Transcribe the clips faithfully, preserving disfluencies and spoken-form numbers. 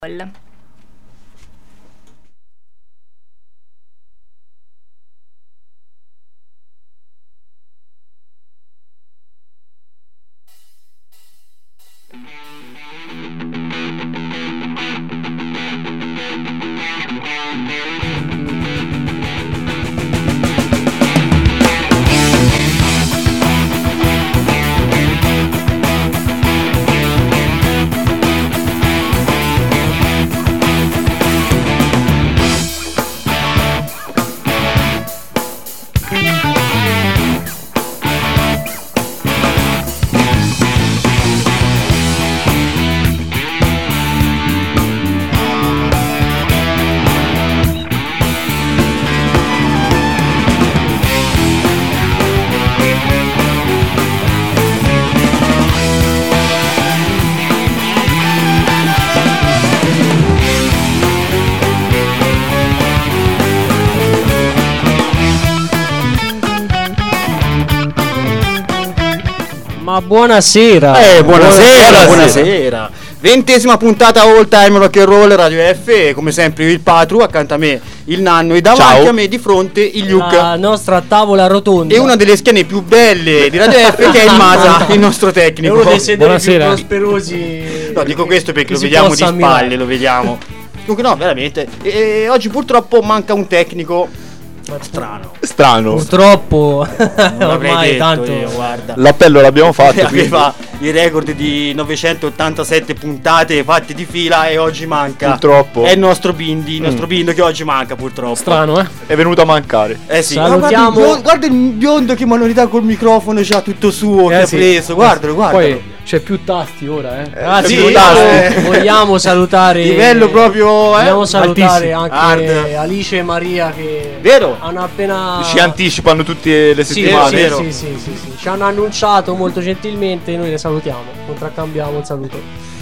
Ma buonasera. Eh, buonasera, buonasera. buonasera. Ventesima puntata All Time Rock and Roll Radio F. Come sempre il Patru, accanto a me il Nanno e davanti Ciao. a me di fronte il Luke. La nostra tavola rotonda. E una delle schiene più belle di Radio F che è il Masa, il nostro tecnico. È uno dei sederi più prosperosi. No, dico questo perché lo vediamo di spalle, ammirare. lo vediamo. Comunque no, veramente. E, e oggi purtroppo manca un tecnico. Strano. Strano. Purtroppo ormai detto tanto io, guarda. L'appello l'abbiamo fatto. Aveva il record di novecentottantasette puntate fatte di fila e oggi manca. Purtroppo. È il nostro Bindi, il nostro mm. Bindo che oggi manca purtroppo. Strano, eh? È venuto a mancare. Eh sì. Salutiamo. Guarda il, guarda il biondo che manualità col microfono c'ha tutto suo, eh che sì. ha preso. Guardalo, guardalo. Poi c'è più tasti ora, eh. Ah, sì, più tasti. Eh. Vogliamo salutare livello proprio, eh. Vogliamo salutare Altissimo. anche Hard. Alice e Maria che Vero? hanno appena ci anticipano tutte le settimane. Sì, vero. Sì, sì, sì, sì, sì. Ci hanno annunciato molto gentilmente e noi le salutiamo. Contraccambiamo un saluto.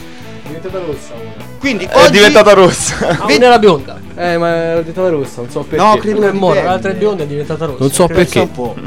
È diventata rossa ora. Quindi è oggi... diventata rossa. Ah, una era bionda. Eh, ma è diventata rossa, non so perché. No, credo che è morta, l'altra è bionda è diventata rossa. Non so credo perché. Un po'.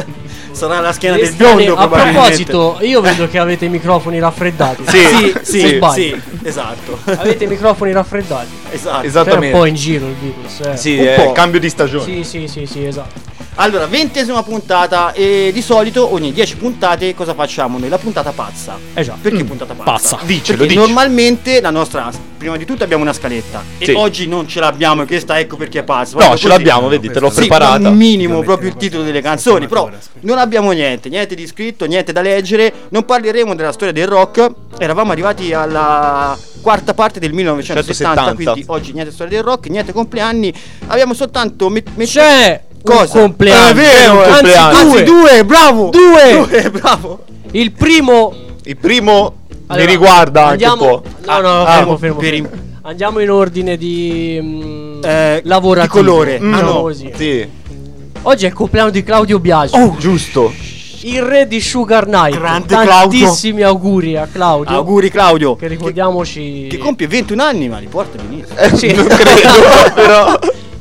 Sarà la schiena Le del biondo. A proposito, io vedo che avete i microfoni raffreddati. Sì, sì, sì, sì, esatto. Avete i microfoni raffreddati. Esatto. Esattamente. C'è un po' in giro il virus. Eh. Sì, un è po'. Cambio di stagione. Sì, sì, sì, sì, esatto. Allora, ventesima puntata e di solito ogni dieci puntate cosa facciamo noi? La puntata pazza. Eh già. Perché mm. puntata pazza? Pazza. Dicelo, Perché dici. normalmente la nostra, prima di tutto abbiamo una scaletta. Sì. E oggi non ce l'abbiamo, e questa ecco perché è pazza. No, ce l'abbiamo, vedi, te l'ho sì, preparata. Un minimo proprio il titolo delle canzoni. Però non abbiamo niente, niente di scritto, niente da leggere. Non parleremo della storia del rock. Eravamo arrivati alla quarta parte del millenovecentosettanta, centosettanta. Quindi oggi niente storia del rock, niente compleanni. Abbiamo soltanto met- met- C'è cosa? un compleanno. È vero, un anzi, compleanno. anzi due, bravo. Due. Due, bravo. Il primo Il primo allora, mi riguarda andiamo, anche un po'. No, no, Ah, fermo, fermo, per fermo. Andiamo in ordine di mh, Eh, lavorativo. di colore. Diciamo Ah, no. così. Sì. Oggi è il compleanno di Claudio Biagio. Oh, giusto. Il re di Sugar Knight. Grande Tantissimi Claudio. auguri a Claudio. Auguri Claudio. Che ricordiamoci. Che compie ventuno anni, ma li porta benissimo. Eh, Sì. non credo, però.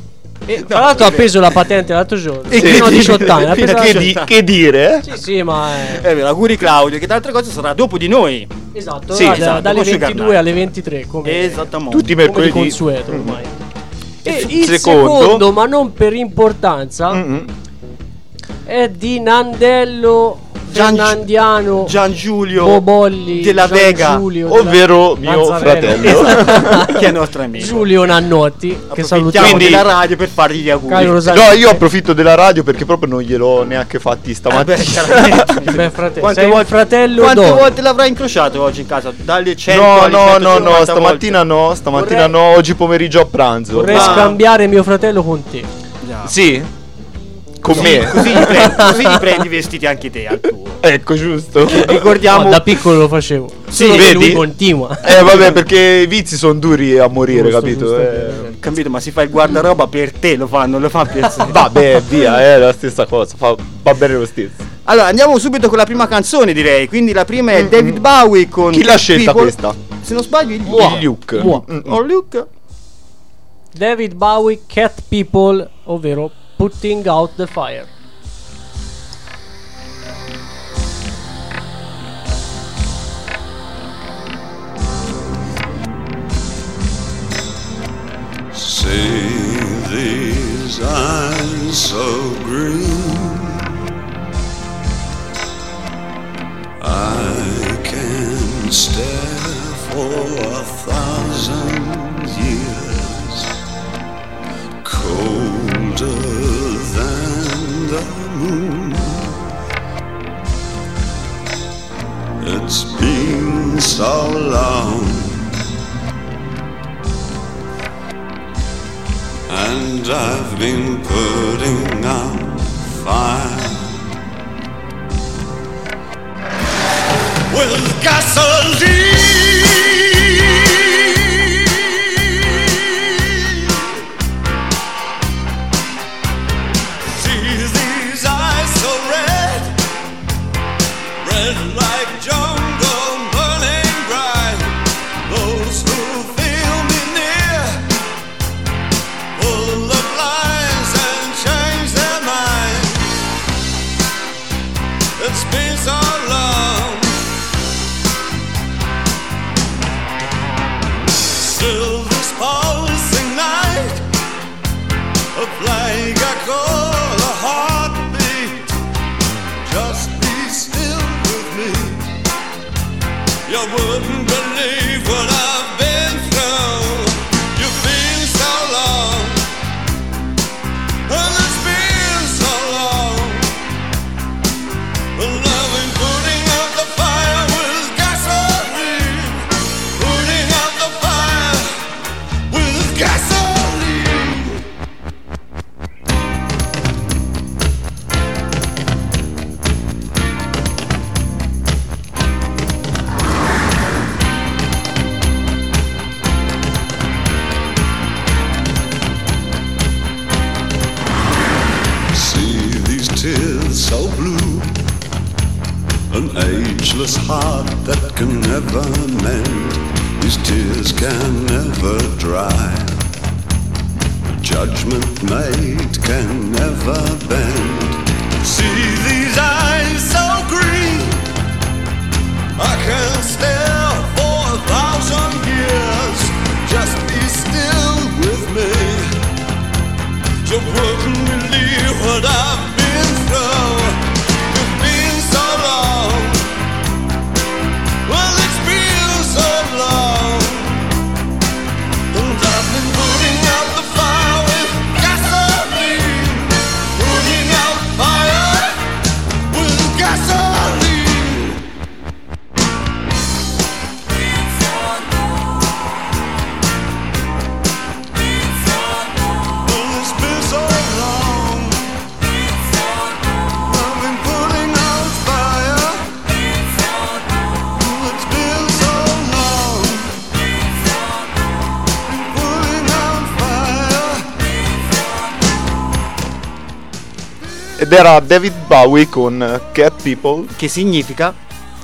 E, tra l'altro ha preso la patente l'altro giorno. E fino a che- diciotto anni. Ha fino preso a la- Che, di- che dire? Sì, sì, ma è... È vero, auguri Claudio, che tra altre cose sarà dopo di noi. Esatto, Sì, da- esatto, dalle con Sugar ventidue Knight. alle ventitré come, Esattamente. Tutti i come di mercoledì. consueto ormai. E Il il secondo, secondo, ma non per importanza, Mm-mm. è di Nandello Gian- Fernandiano Gian Giulio Bobolli della Gian Vega, Giulio della- ovvero mio Nazzareno. fratello. che è nostro amico. Giulio Nannotti, che Approfittiamo salutiamo. Quindi- della radio per fargli gli auguri. Caro Rosario. No, io approfitto della radio perché proprio non gliel'ho neanche fatti Eh beh, stamattina. chiaramente. Beh, fratello, Quante sei il volte- fratello Quante d'oro. volte l'avrai incrociato oggi in casa? Dalle cento No, alle no, no, no, centocinquanta stamattina no, stamattina Vorrei- no, oggi pomeriggio a pranzo. Vorrei Ah. scambiare mio fratello con te. volte. Sì? Con Così, me? così, gli prendi, così gli prendi i vestiti anche te al tuo. Ecco, giusto. Ricordiamo No, da piccolo lo facevo. Sì, Solo che vedi? lui continua. Eh vabbè, perché i vizi sono duri a morire, Giusto, capito? giusto, Eh, giusto. Capito, ma si fa il guardaroba per te, lo fanno, lo fa per sé. Vabbè, via, è la stessa cosa, fa, va bene lo stesso. Allora, andiamo subito con la prima canzone, direi. Quindi la prima è David Bowie con Chi l'ha scelta People. questa? Se non sbaglio, il Il Luke. Mua. Mm, mm. Oh, Luke. David Bowie, Cat People, ovvero Putting Out the Fire. See these eyes so green, I can stare for a thousand years, colder than the moon. It's been so long, and I've been putting out fire with gasoline. See these eyes so red, red like jungle burning bright. Those who feel me near pull the blinds and change their mind. It's been so long, still this pulsing night, a plague I call a heartbeat. Just be still with me. You wouldn't believe what I've been through. You've been so long, and it's been so long. Well, I've been putting out the fire with gasoline, putting out the fire with gasoline. See these tears so blue, an ageless heart that can never mend. These tears can never dry. A judgment made can never bend. See these eyes so green, I can stare for a thousand years. Just be still with me. You wouldn't believe what I've been through. You've been so long. Well, it's been so long. And I've been putting out the fire with gasoline, putting out fire with gasoline. Well, it's been so long. I've been putting out fire. Well, it's been so long. Putting out fire. Ed era David Bowie con Cat People. Che significa?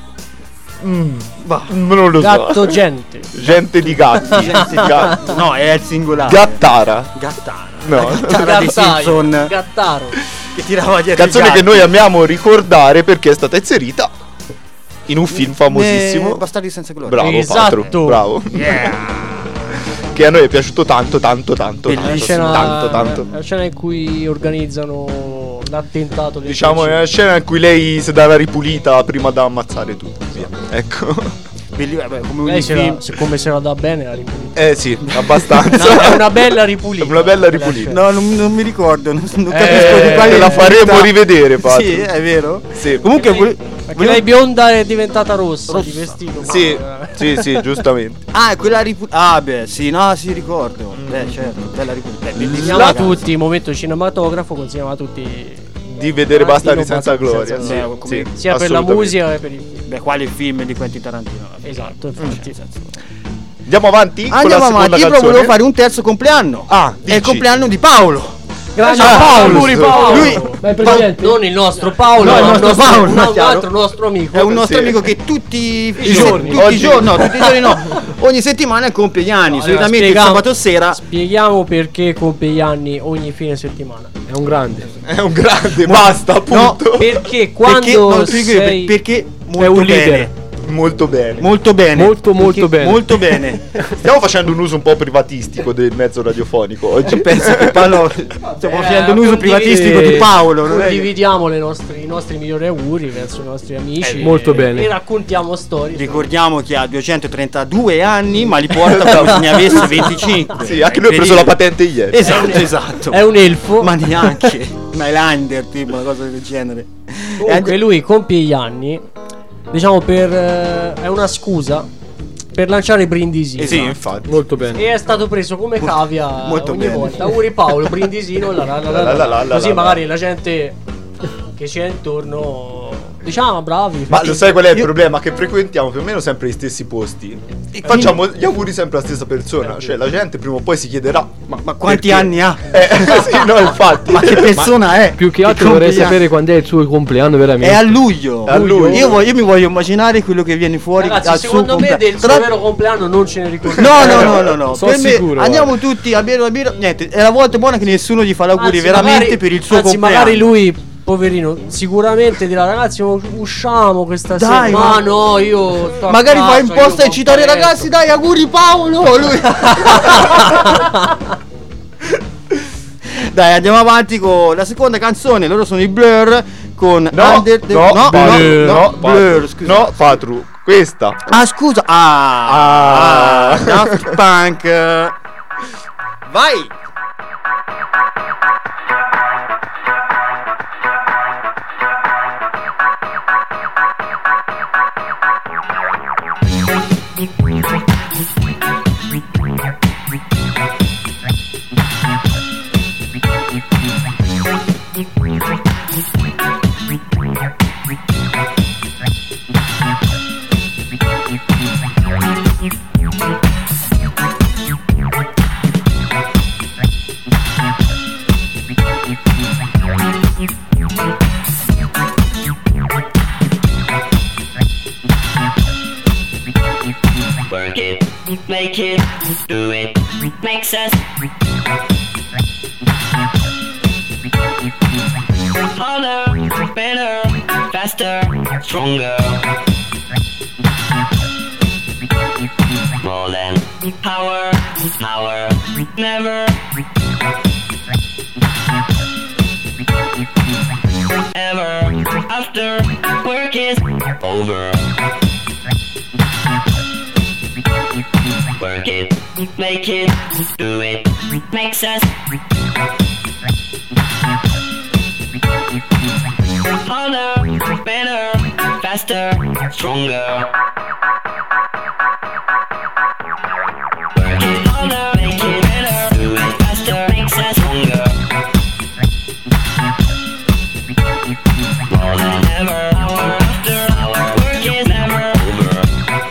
Bah. Non lo so. Gatto gente. Gente di gatti. Ga- No, è il singolare. Gattara. Gattara. No. La gattara dei Gattaio, Simpson Gattaro. che tirava dietro Canzone i che gatti. noi amiamo ricordare perché è stata inserita in un film famosissimo. Ne- Bastardi senza gloria. Bravo Esatto. Patro, bravo. Yeah. Che a noi è piaciuto tanto, tanto, tanto, Bellissimo. La tanto, scena, tanto, tanto. la scena in cui organizzano l'attentato del Diciamo è G. una scena in cui lei si dava ripulita prima da ammazzare tutti. Via. Ecco. Belli- vabbè, come Lei un se la, film. se- come se la dà bene la ripulita. Eh sì, abbastanza. No, è una bella ripulita. Una bella ripulita. No, non, non mi ricordo, non, non Eh, capisco di quale te la faremo ripulita. rivedere, Patro. Sì, è vero. Sì. Comunque Perché lei, vole- perché volevo- lei bionda è diventata rossa, di vestito. Sì, Ma- sì, sì, giustamente. Ah, è quella ripulita. Ah, beh, sì, no, sì, ricordo. Beh, certo, bella ripulita. Beh, bellissima Consigliamo a ragazza. tutti, momento cinematografo, consigliamo a tutti Di vedere Bastardi Tarantino, senza Bastardi gloria. senza Sì, gloria. sì, sia per la assolutamente. musica che per il film. Beh, quale film di Quentin Tarantino? Esatto, infatti. Andiamo avanti con Andiamo la seconda avanti, io però canzone. volevo fare un terzo compleanno. Ah, è il dici. compleanno di Paolo. Grande Ah, Paolo, auguri, Paolo. Lui- Ma il presidente? Non il nostro Paolo, No, il ma nostro un nostro- Paolo, un chiaro. altro nostro amico. È un nostro Sì. amico che tutti i giorni. tutti i Oggi- giorni, no, tutti i giorni no. Ogni settimana compie gli anni. Allora, Solitamente il spieghiamo- sabato sera. Spieghiamo perché compie gli anni ogni fine settimana. È un grande. È un grande, basta, appunto. Perché quando perché, no, ti dico io, sei perché è molto un leader. bene. Molto bene. Molto bene. Molto, molto Che- bene. Molto bene. Stiamo facendo un uso un po' privatistico del mezzo radiofonico oggi. Penso che Paolo stiamo facendo un uso condividi- privatistico di Paolo. Non è che- Condividiamo le nostre- i nostri migliori auguri verso i nostri amici. Eh, molto e- bene. E raccontiamo storie. Ricordiamo che ha duecentotrentadue anni, ma li porta come se ne avesse venticinque. Sì, anche lui ha preso la patente ieri. Esatto, esatto. È un elfo. Ma neanche. Ma è Highlander, tipo una cosa del genere. E Comunque anche- lui compie gli anni, diciamo per eh, è una scusa per lanciare brindisino. Esatto. Sì, infatti. Molto bene. E è stato preso come cavia Molto ogni bene. volta. Auguri Paolo, brindisino, la la la la la. La la la la Così la. magari la gente che c'è intorno diciamo bravi. Ma lo sai qual è il Io- problema? Che frequentiamo più o meno sempre gli stessi posti e facciamo gli auguri sempre alla stessa persona. Cioè la gente prima o poi si chiederà: Ma, ma quanti perché? anni ha? Eh, sì, no, infatti. Ma che persona è? Più che altro vorrei compie gli sapere quando è il suo compleanno veramente. È a luglio. È a luglio. Io, voglio- io mi voglio immaginare quello che viene fuori Ragazzi, al suo secondo me compleanno. del suo Tra- vero compleanno non ce ne ricordiamo. No, no, no, no, no. Sono Per me- sicuro, andiamo tutti a bere una birra. Niente, è la volta buona che nessuno gli fa l'auguri Anzi, veramente magari- per il suo anzi, compleanno. magari lui, poverino, sicuramente dirà: ragazzi, usciamo questa Dai, sera. Ma ma- no, io sto a Magari casa, fai in posta io e citare i completto. ragazzi, dai, auguri Paolo. Lui- Dai, andiamo avanti con la seconda canzone. Loro sono i Blur con No, Under the- no, no, Patru, no, no, no, Blur, Patru, scusa. no, Patru, questa. Ah, scusa. Ah, Ah. ah, Daft Punk. Vai. Work it, make it, do it, makes us harder, better, faster, stronger. More than power, power, never. Ever after work is over. Work it, make it, do it, makes us harder, better, faster, stronger. Work it harder, make it better, do it faster, makes us stronger. More than ever, hour after hour, work is never over.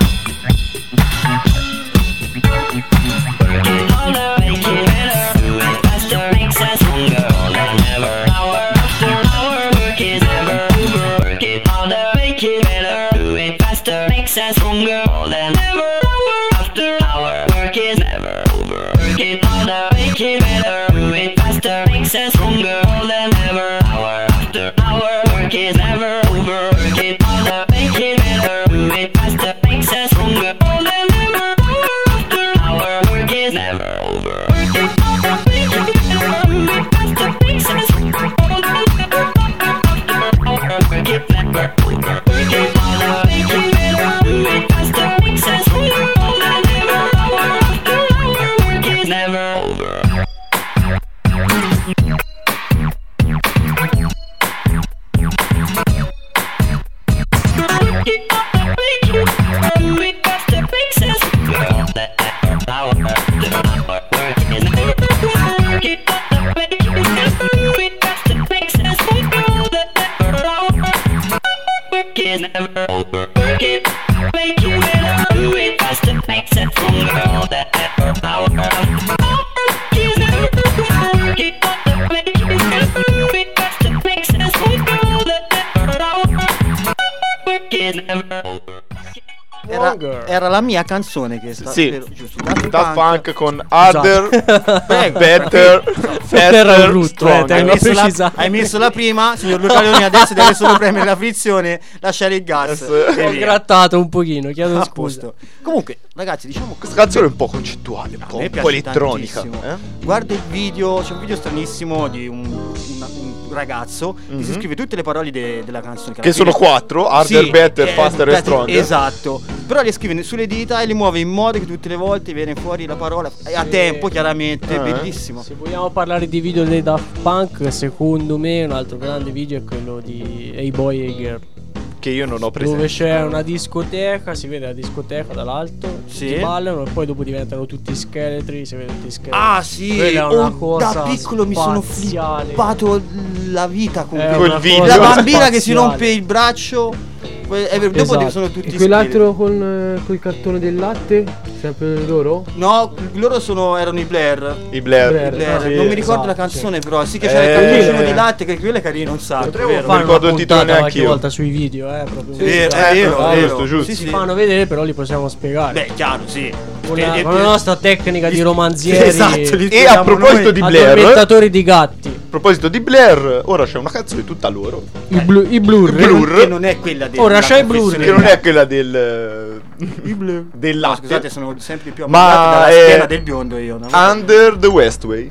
Work it harder, make it better, do it faster, makes us stronger. More than ever, hour after hour, work is never over. Work it harder, make it better, do it faster, makes us stronger. More than ever, hour after hour, work is never over. Work it harder, make it better, do it faster, makes us stronger. More than ever, hour after hour, work is never over. Work it harder, make it better, do it faster, makes us stronger. More than ever, hour after hour, work is never over. Work it harder, make it better, do it faster, makes us stronger. More than ever, hour after hour, work it never over. Work it harder, make it better, do it faster, makes us stronger. More than ever, hour after hour, work is never over. Hunger. era la mia canzone che sta Sì. vero, giusto. Daft Daft Punk. Punk con Harder, Prego. Better, Era Faster, brutto, eh, Stronger. te- Hai Tengo a messo, la, precisare. hai messo la prima, signor Luca Leoni, adesso deve solo premere la frizione, lasciare il gas Yes. e Ho via. grattato un pochino, chiedo A scusa. posto. Comunque, ragazzi, diciamo che Questa canzone è un po' concettuale, un a po', me un po' piace elettronica. tantissimo. eh? Guarda il video, c'è un video stranissimo di un, una- un ragazzo che si Mhm. scrive tutte le parole de- della canzone. Che alla sono fine- quattro, Harder, Sì, Better, eh, Faster e infatti, Stronger. Esatto. Però le scrive sulle dita e le muove in modo che tutte le volte viene fuori la parola a Sì. tempo, chiaramente, Ah, eh. bellissimo. Se vogliamo parlare di video dei Daft Punk, secondo me un altro grande video è quello di Hey Boy Hey Girl, Che io non ho dove presente. c'è una discoteca, si vede la discoteca dall'alto, Sì. tutti ballano e poi dopo diventano tutti scheletri, si vede tutti scheletri. Ah sì, Quella è una oh, cosa da piccolo mi sono spaziale. flippato la vita con È quel- Quel una video. cosa la bambina che si spaziale. rompe il braccio. que- è vero, dopo Esatto. sono tutti E quell'altro con eh, il cartone del latte? Sempre loro? scheletri. No, loro sono, erano i Blair. I Blair. Blair. I Blair. sì, non mi ricordo la esatto, canzone, però sì che Eh, c'era il cartoncino eh. di latte, che quello è carino un sacco. Potremmo vero? fare- Fanno ricordo una il titolo puntata neanch'io. qualche volta sui video, eh, proprio. Sì, vero, Eh, è vero, giusto, è vero. giusto, giusto. Sì, Si sì. fanno vedere, però li possiamo spiegare. Beh, chiaro, sì. con, la, E- con la nostra tecnica di romanzieri, Esatto, li E a spieghiamo proposito noi. di Blair, addormentatori di gatti. a proposito di Blair, ora c'è una canzone tutta loro. I, blu- i blur. Blur. Che non è quella del Ora la c'è i Blur. confessione Che non del è quella del del No, latte. scusate, sono sempre più Ma ammogliato dalla è- schiena del biondo io. una volta. Under the Westway.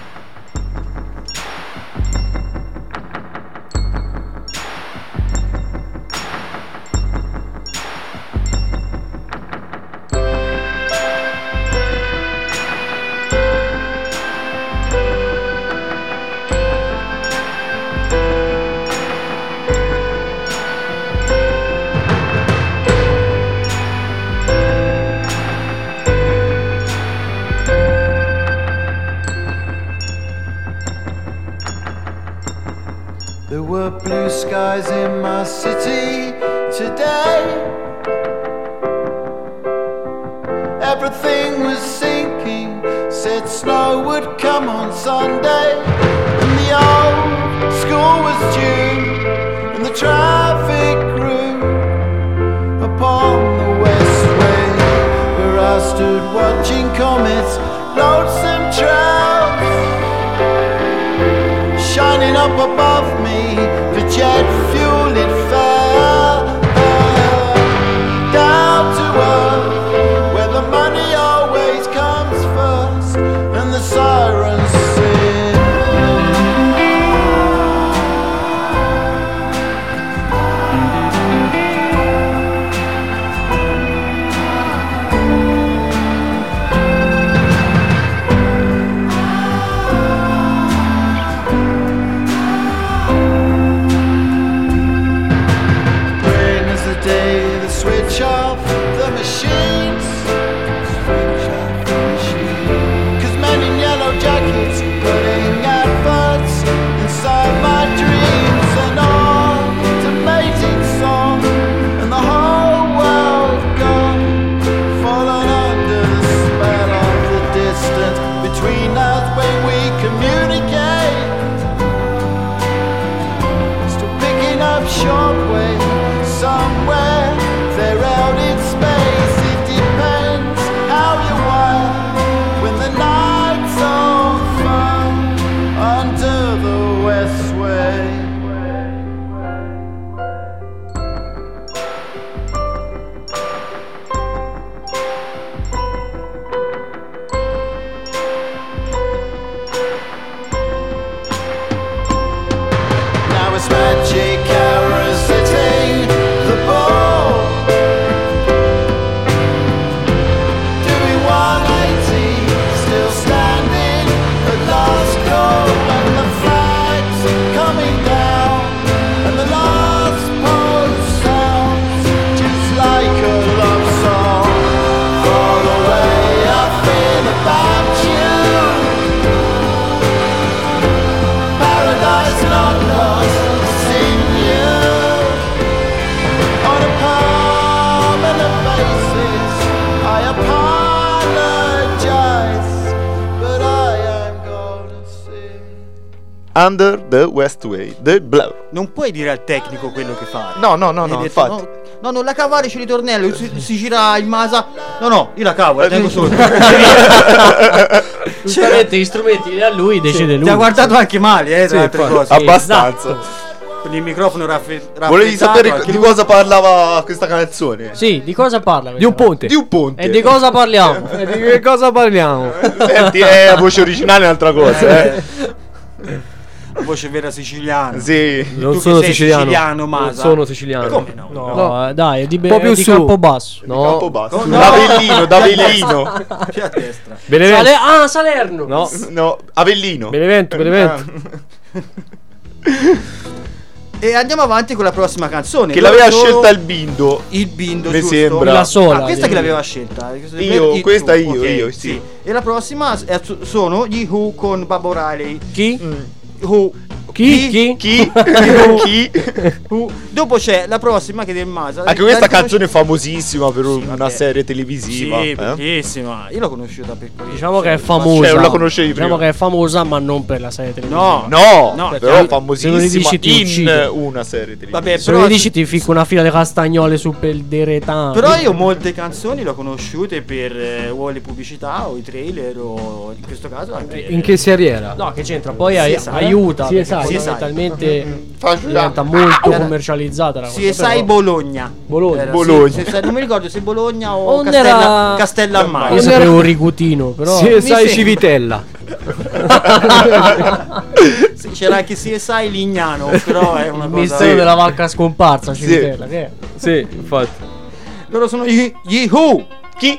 There were blue skies in my city today. Everything was sinking, said snow would come on Sunday. And the old school was due, and the traffic grew upon the Westway, where I stood watching comets, lonesome trails shining up above me, the jet fuel it fell down to earth, where the money always comes first, and the sirens sing. When is the day they switch off the machines? Cause men in yellow jackets putting adverts inside my dreams. An automated song, and the whole world gone, fallen under the spell of the distance between us when we communicate. Still picking up shortwave somewhere, they're out in space. It depends how you wire when the night's on fire under the Westway. Now it's magic hours sitting the ball, doing one eighty, still standing at last call, and the flags coming down, and the last post sounds just like a love song. Far away I feel about you, paradise not lost, it's in you. On a permanent basis, I apologize, but I am gonna sing. Under the Westway. The Blur. Non puoi dire al tecnico quello che fare. No, no, no, Hai no, detto, infatti. no, No, non la cavare, c'è il ritornello, si, si gira il Masa. No, no, io la cavo, la tengo sotto. Giustamente gli strumenti li ha lui, decide lui. Ti ha guardato anche male, eh, tra Sì, altre infatti. cose. Abbastanza. Con il microfono raffe- raffreddato. Volevi sapere anche di lui. cosa parlava questa canzone? Sì, di cosa parla? Di un ponte. Di un ponte. E di cosa parliamo? E di che cosa parliamo? Senti, è la voce originale è un'altra cosa, eh. La voce vera siciliana. Sì. Non Tu che sono sei siciliano. siciliano, Non Masa. sono siciliano. Come no? No, No. eh, dai, è di, Un po' è più di su. Campobasso. No. No. Campobasso. No. D'Avellino, d'Avellino. Più a destra. Benevento. Sale- ah, Salerno. No. No, Avellino. Benevento, Benevento. E andiamo avanti con la prossima canzone. Che Loro l'aveva sono scelta il Bindo. Il Bindo, Mi giusto? sembra. La sola. Ah, questa di- che l'aveva scelta. Io, I- questa tu, io, ok, io, sì. E la prossima è- sono gli Who con Babbo Riley. Chi? Who. Chi? Chi? Chi? Chi? Who. Dopo c'è la prossima che è del Masa. Anche La questa riconosci- canzone è famosissima per un- vabbè. una serie televisiva. Sì, eh? bellissima. Io l'ho conosciuta per questo. Diciamo che è famosa. Cioè, non la conoscevi Diciamo prima? che è famosa, ma non per la serie televisiva. No, No, No, però se- se famosissima non li dici ti in uccido. una serie televisiva. Vabbè, Se però, non dici ti ficco una fila di castagnole su per il deretano. però io molte canzoni le ho conosciute per eh, o le pubblicità o i trailer o in questo caso anche In che serie era? No, che c'entra? Poi ai- Sì, aiuta. Sì, perché esatto. Sì, fondamentalmente Fa- diventa molto Era- commercializzata la Sì, cosa. sai però- Bologna. Bologna. Era, Bologna. sì, se- non mi ricordo se Bologna o Non Castella, era- Castellammare. Io sapevo Rigutino, però Sì, mi sai sembra. Civitella. Sì, c'era anche C S I Lignano, però è una il cosa. mistero della vacca scomparsa, Civitella, che è? Sì, infatti. Loro sono gli, gli Who. Chi?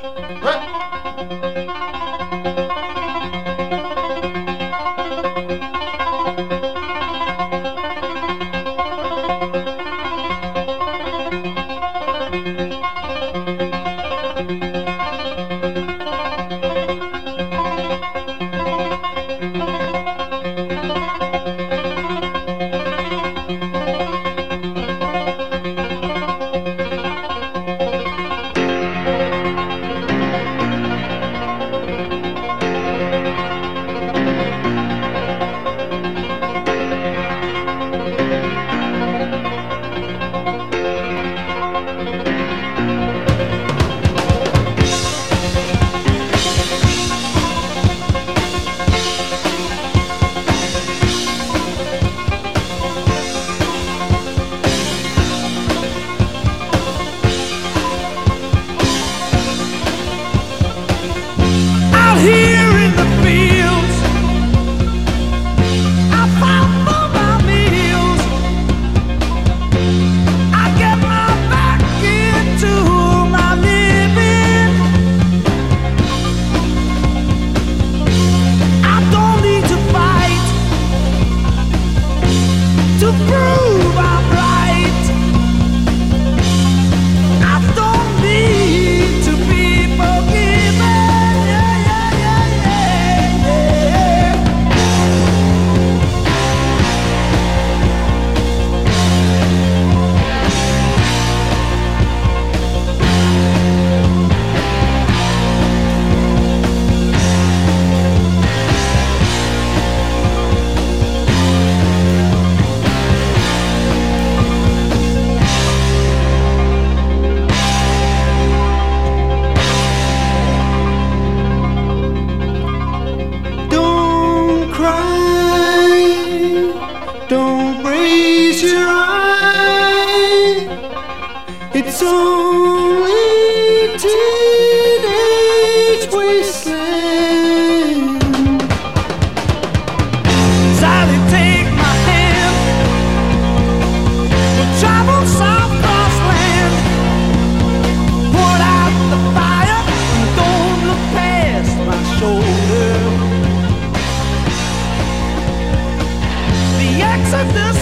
Out here in the fields, I fight for my meals. I get my back into my living. I don't need to fight to prove I'm right. I don't need to be forgiven. Yeah, yeah, yeah, yeah, yeah. Don't cry, don't raise your eye. It's only teenage wasteland. Sally, take my hand. We'll travel south cross land. Put out the fire and don't look past my shoulder. The exodus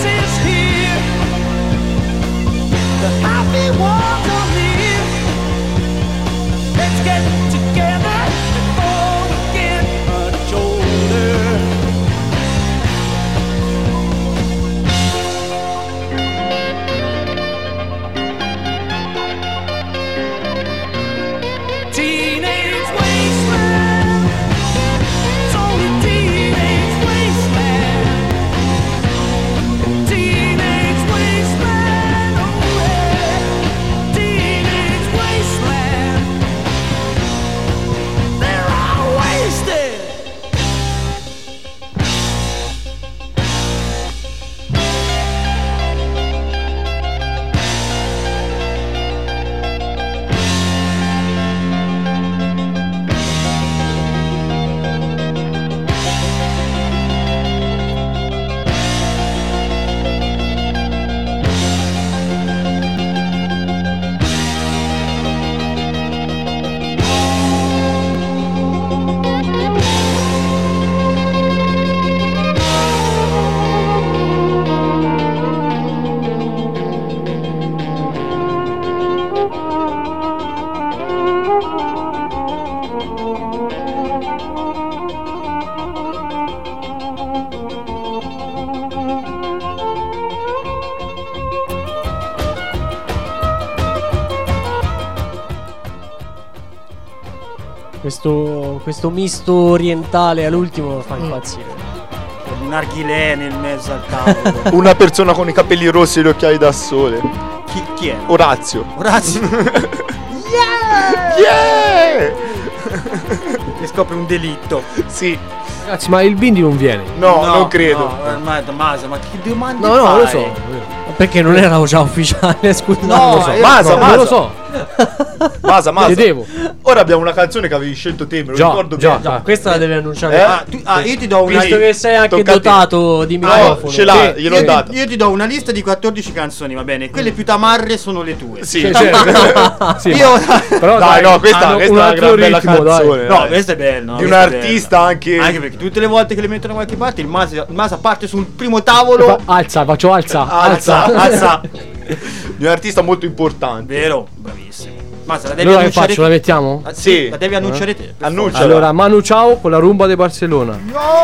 questo, questo misto orientale all'ultimo fa impazzire. Un narghilè nel mezzo al tavolo. Una persona con i capelli rossi e gli occhiali da sole. Chi, chi è? Orazio. Orazio. Yeah! Che scopre un delitto. Sì. Ragazzi, ma il Bindi non viene. No, non credo. No, ormai Tommaso, ma che domande No, no, fai? lo so. Perché non era già ufficiale, scusa. No, non lo so. io- Masa, No, Masa. non lo so. Masa, Masa. Chiedevo. Ora abbiamo una canzone che avevi scelto te, me lo Già, ricordo già, bene. già. Questa la devi annunciare. Eh? Ah, tu- ah, io ti do una Visto che sei anche Tocca a te. dotato di Ah, microfono. ce l'ha, Sì, gliel'ho io, data. ti, io ti do una lista di quattordici canzoni, va bene? Quelle più tamarre sono le tue. Sì, Sì, certo. certo. Sì, Io Però Dai, no, questa, hanno questa un è una altro gran bella ritmo, dai. canzone. No, dai. questo è bello. no, Di un questo è artista bello. anche. Anche perché tutte le volte che le mettono da qualche parte il Masa, il Masa parte sul primo tavolo. Fa- Alza, faccio alza. Alza, Alza. alza. Di un artista molto importante. Vero? Bravissimo. Masa, la devi Allora che annunciare faccio? La te. mettiamo? Ah, Sì. La devi annunciare te. per Annuncia. forza. Allora, Manu Ciao con la rumba di Barcellona.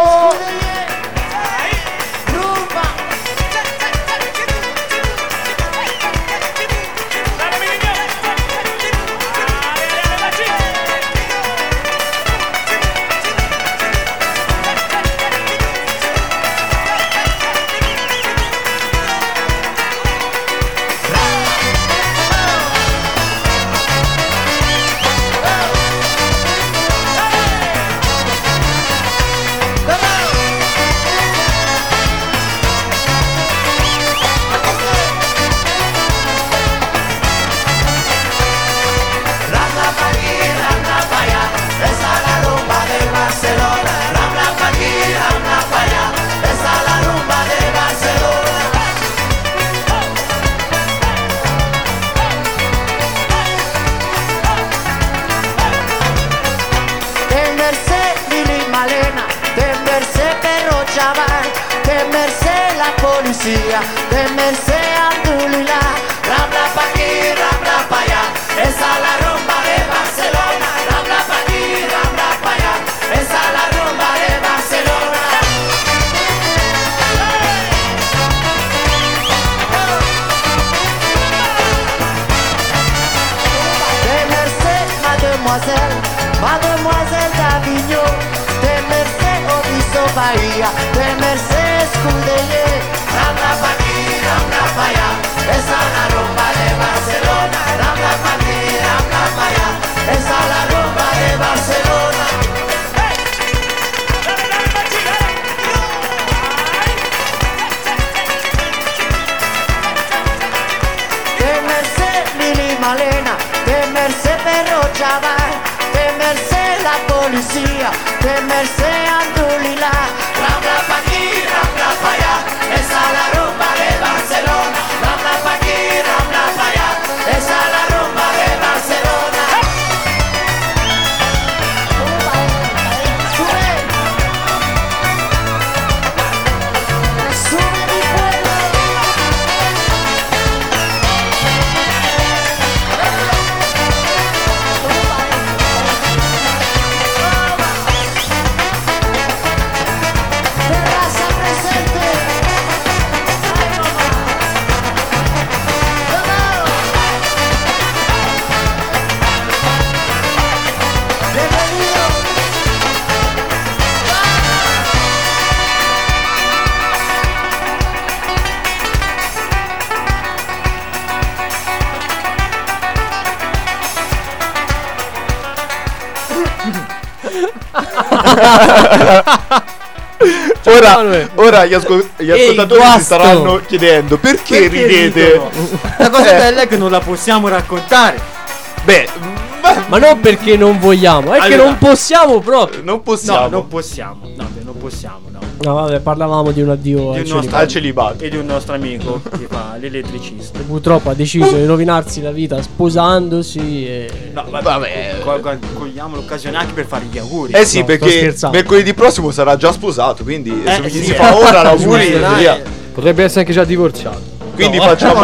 Temerse Lili Malena, temerse Perro Chaval, temerse la policía, temerse Abdulillah. Rabla pa' aquí, rabla pa' allá, esa la rumba de Barcelona. Rabla pa' aquí, rabla pa' allá, esa la rumba de Barcelona. Temerse Mademoiselle, Mademoiselle d'Avignon, temerse Obiso Bahía, temerse Escudellé. Rabla pa' aquí, rabla pa' allá, esa la rumba de Barcelona. Rabla pa' aquí, rabla pa' allá, esa la rumba de Barcelona. Temerse Lili Malena, temerse Perro Chaval, temerse la policía, temerse Abdulillah. Rabla pa' aquí, rabla pa' allá, esa la rumba de Barcelona. Rabla pa' aquí, rabla pa' allá, esa la rumba de Barcelona. Sube, sube mi pueblo. Terraza presente. Ay, mamá. Vamos. Bienvenido. Ora, Manuel. ora gli, ascol- gli Ehi, ascoltatori guasto. si staranno chiedendo perché, Perché ridete. ridono? La cosa Eh. bella è che non la possiamo raccontare. Beh, beh, Ma non perché non vogliamo, è che Allora- non possiamo proprio. non possiamo. No, non possiamo. No, beh, non possiamo, no. No, vabbè, parlavamo di un addio Di al un nostro- celibato. Al celibato. E di un nostro amico che fa l'elettricista. Purtroppo ha deciso di rovinarsi la vita sposandosi e... No, vabbè, Vabbè. co- co- cogliamo l'occasione anche per fare gli auguri. Eh sì, No, sto perché scherzando. mercoledì prossimo sarà già sposato, quindi Eh, se gli sì, si eh. fa ora l'auguri Sì, e dai. via. Potrebbe essere anche già divorziato. Quindi No. facciamo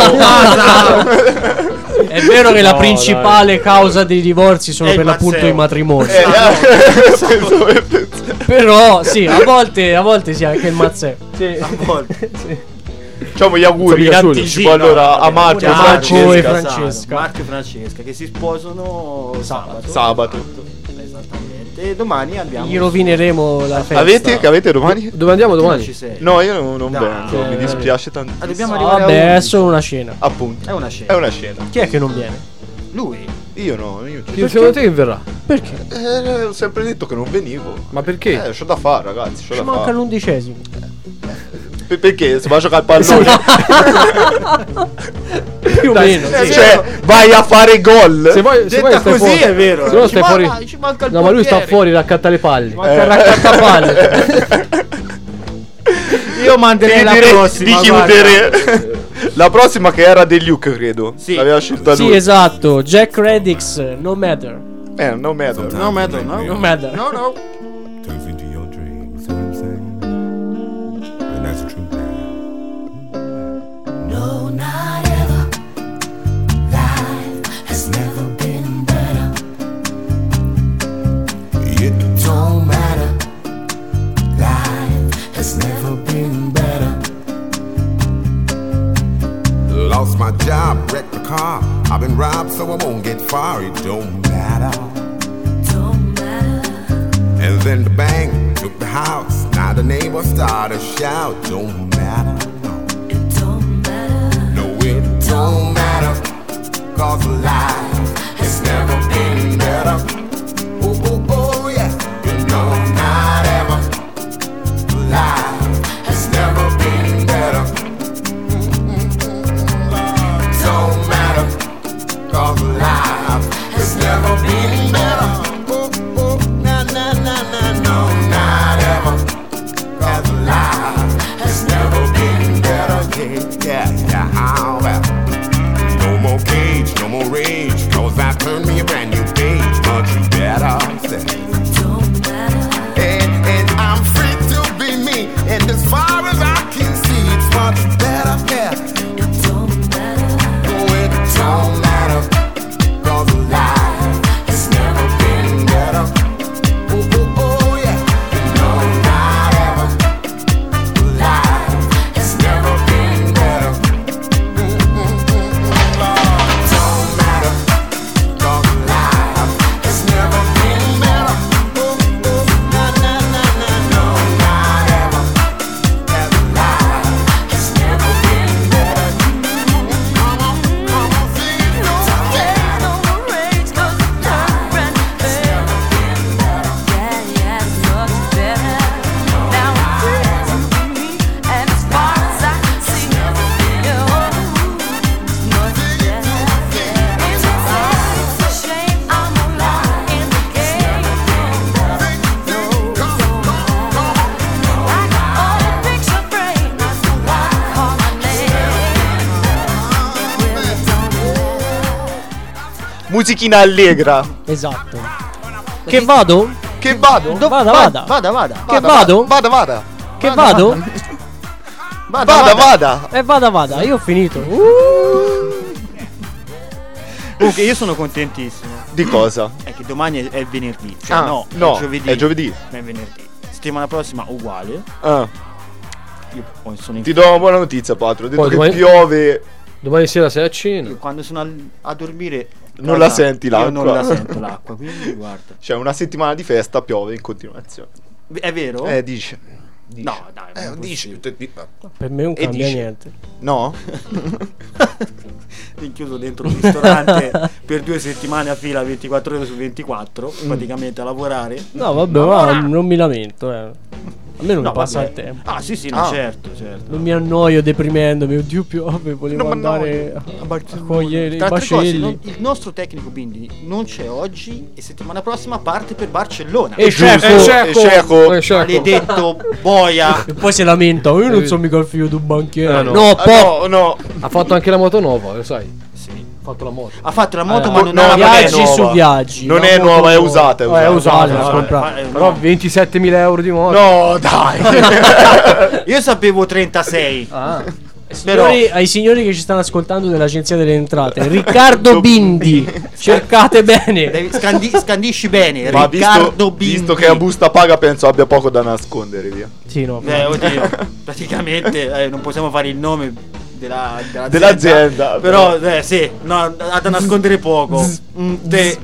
È vero che la No, principale causa dei divorzi sono È il per l'appunto Mazzeo. i matrimoni. Eh, Ah, penso che penso- Però sì, a volte, a volte sì, anche il Mazzeo. A volte. Facciamo gli auguri in Famiglia Giulia. anticipo allora a Marco e Marco Francesca. e Francesca. Marco e Francesca che si sposano sabato. Sabato. Esattamente. niente, domani abbiamo. Gli rovineremo la festa. Avete? Che avete domani? Dove andiamo Tu non domani? ci sei. No, io non, non Dai. vengo, mi dispiace Ah, tantissimo. dobbiamo No, arrivare a vabbè, è undici. solo una scena. Appunto. È una scena. È una scena. Chi è che non viene? Lui. Io no, io ci Chi secondo te che verrà? Perché? Eh, ho sempre detto che non venivo. Ma perché? Eh, c'ho da fare, ragazzi, c'ho Ci da manca fare. l'undicesimo. Per- perché? Se va a giocare al pallone? Più o meno. Eh, sì. cioè, vai a fare gol. Se vuoi, se Detta vuoi stai così fuori. è vero. Se no Ci stai manca- fuori. ci manca il No, ma lui sta portiere. fuori, raccatta le palle. Manca il raccattapalle. Io manderei la Direi prossima. di guarda. chiudere. La prossima che era De Luke, credo. Sì. L'aveva scelta Sì, lui. esatto. Jack Reddix, No Matter. Eh, no matter. No matter, no. No Matter. No, no. Turns into your dream. See what I'm saying? And that's the truth. No, not ever. Life has never been better. Yeah. Don't matter. Life has never been better. Lost my job, wrecked the car. I've been robbed, so I won't get far. It don't matter. Don't matter. And then the bank took the house. Now the neighbors start to shout. Don't matter. It don't matter. No, it don't matter. Cause life has never been better. Oh, oh, oh, yeah. You know, not ever. Life has never been better. Don't matter. Cause life has never been better. Oh, oh, na, na, na, na, no, not ever. Cause life has never been better. Yeah, yeah, yeah, how well. No more cage, no more rage. Cause I turned me a brand new page. Much better. Don't matter. And, and I'm free to be me. And as far as I can see, it's much better. Yeah. It don't matter. Oh, it don't matter. Cause life has never been better. Oh, oh, oh, yeah. No, not ever. Life has never been better. Mm, mm, mm, mm, Lord. Don't matter. Cause life has never been better. Oh, oh, na, na, na, na, no, not ever. As life has never been better. Come on, come on, sing it. No, yeah. No more rage 'cause it turned brand new page. Yeah, yeah, it's much better. Now I'm free to be me, and as far as I can see, yeah, oh, it's much better. It's a shame, it's a shame I'm alive in the game. No, don't matter. I got all the picture framed, that's the one I call my name. Well, it don't matter. Musichina allegra. Esatto. Che vado? Che vado? Do- vada, vada. Vada, vada. Che vado? Vada, vada. Che vado? Vada, Vada, vada. E vada, vada. Io ho finito. Uh. Comunque io sono contentissimo. Di cosa? È che domani è, è venerdì. Cioè, Ah, no, no, è giovedì. è giovedì. Ma è venerdì. Settimana prossima uguale. Ah, Io poi sono in ti do una buona notizia, Patro. Ho detto Poi che domani- piove. Domani sera sei a cena. Io quando sono al- a dormire Non guarda, la senti l'acqua. Io non la sento l'acqua, quindi guarda. Cioè, una settimana di festa piove in continuazione. È vero? Eh, dice. dice. No, dai, Eh, non è dice. possibile. Per me non E cambia dice. niente. No? Rinchiuso dentro un ristorante per due settimane a fila, ventiquattro ore su ventiquattro, Mm. praticamente a lavorare. No, vabbè, ma non mi lamento, eh. A me non No, mi passa vabbè. il tempo. Ah, sì, sì, no, Ah. certo, certo. Non mi annoio deprimendomi. Oddio, piove. Volevo No, ma no, andare a, a cogliere i Tra altre cose, bacelli. non- il nostro tecnico Bindi non c'è oggi e settimana prossima parte per Barcellona. E Ceco. E Ceco. Eh, Ceco. Maledetto boia. E poi si lamenta. Io non so mica il figlio di un banchiere. Eh, no. no, Ah, po'. no, no. Ha fatto anche la moto nuova, lo sai. Sì. Ha fatto la moto. Ha fatto la moto, Eh, ma no, non no, ha non è Viaggi nuova. su viaggi. Non La è moto nuova, è usata. È Oh, è usata. usata, Vale, la vale, compra. vale, Però no. ventisettemila euro di moto. No, dai. Io sapevo trentasei. Ah. Signori, ai signori che ci stanno ascoltando dell'Agenzia delle Entrate, Riccardo Bindi, cercate bene. Devi- scandi- scandisci bene. Ma Riccardo visto, Bindi. visto che a busta paga, penso abbia poco da nascondere, via. Sì, no. Eh, oddio, praticamente eh, non possiamo fare il nome della, della Dell'azienda, Però, eh, sì, no, ha da nascondere poco. Mm, te-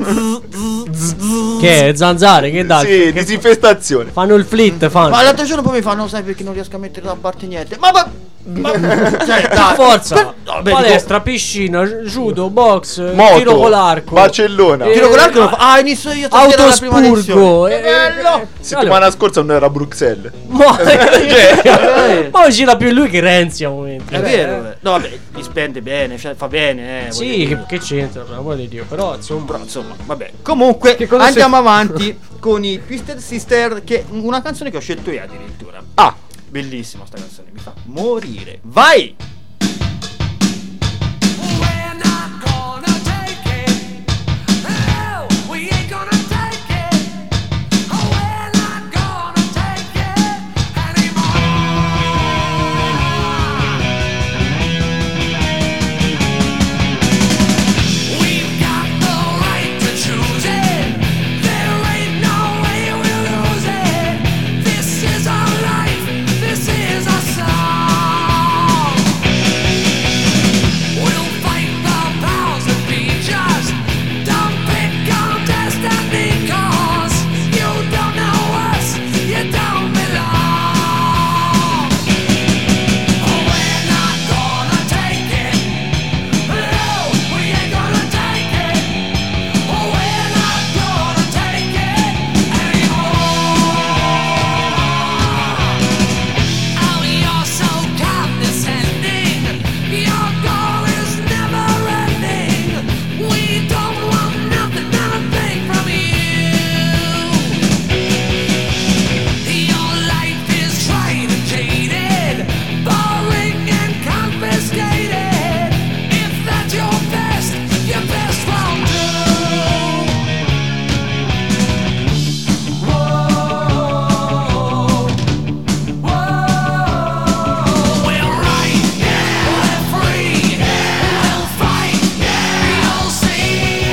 Che è zanzare, che dai? Sì, disinfestazione. Fanno il flit, fanno. Ma l'altro giorno poi mi fanno, sai perché non riesco a mettere da parte niente. Ma ma, ma cioè, dai, Forza, per- no, beh, palestra, piscina, judo, box, Moto, tiro con l'arco, Barcellona. Eh, tiro con l'arco lo fa. Ah, inizio io stasera la prima autospurgo. lezione. Che bello! Settimana scorsa non era a Bruxelles. Ma, Eh. ma gira più lui che Renzi a momenti. È vero, eh. No, vabbè, li spende bene, cioè, fa bene, eh. voglio Sì, dire. che, che c'entra, per amore di Dio. Però insomma, Però, insomma, vabbè. Comunque, Che cosa andiamo avanti con i Twisted Sister, che una canzone che ho scelto io addirittura. Ah, Bellissima sta canzone, mi fa morire. Vai! We're not gonna take it. No, we ain't gonna take it. Oh, we're not gonna take it anymore. We've got the right to choose it. There ain't no way we'll lose it. This is our life. This is our song. We'll fight the powers that be just. Don't pick on destiny, 'cause you don't know us, you don't belong. Oh, we're not gonna take it. No, we ain't gonna take it. Oh, we're not gonna take it anymore. Oh, you're so condescending. Your goal is never ending. We don't want nothing, nothing from you. Your life is tried and jaded, boring and confiscated. If that's your best, your best won't do. Whoa, whoa. We're right, yeah. We're free, yeah. We'll fight, yeah. You'll see.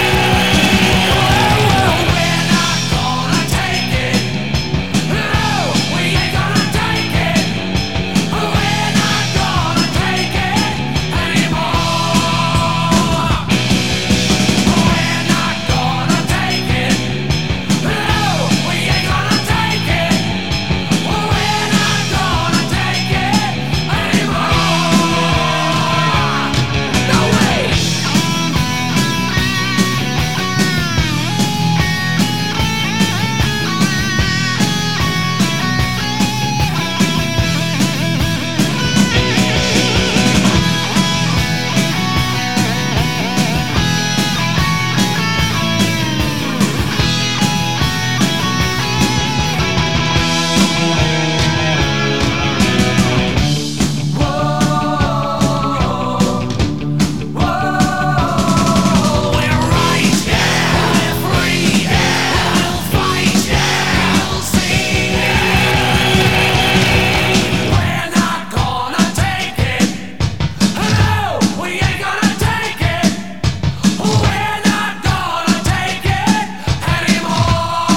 Whoa, we're not gonna take it. No, we ain't gonna take it. We're not gonna take it anymore. We're not gonna take it. No, we ain't gonna take it. We're not gonna take it anymore. No way. We're right, yeah. We're free, yeah. We'll fight, yeah. You'll see. We're not gonna take it. No, we ain't gonna take it. We're not gonna take it anymore.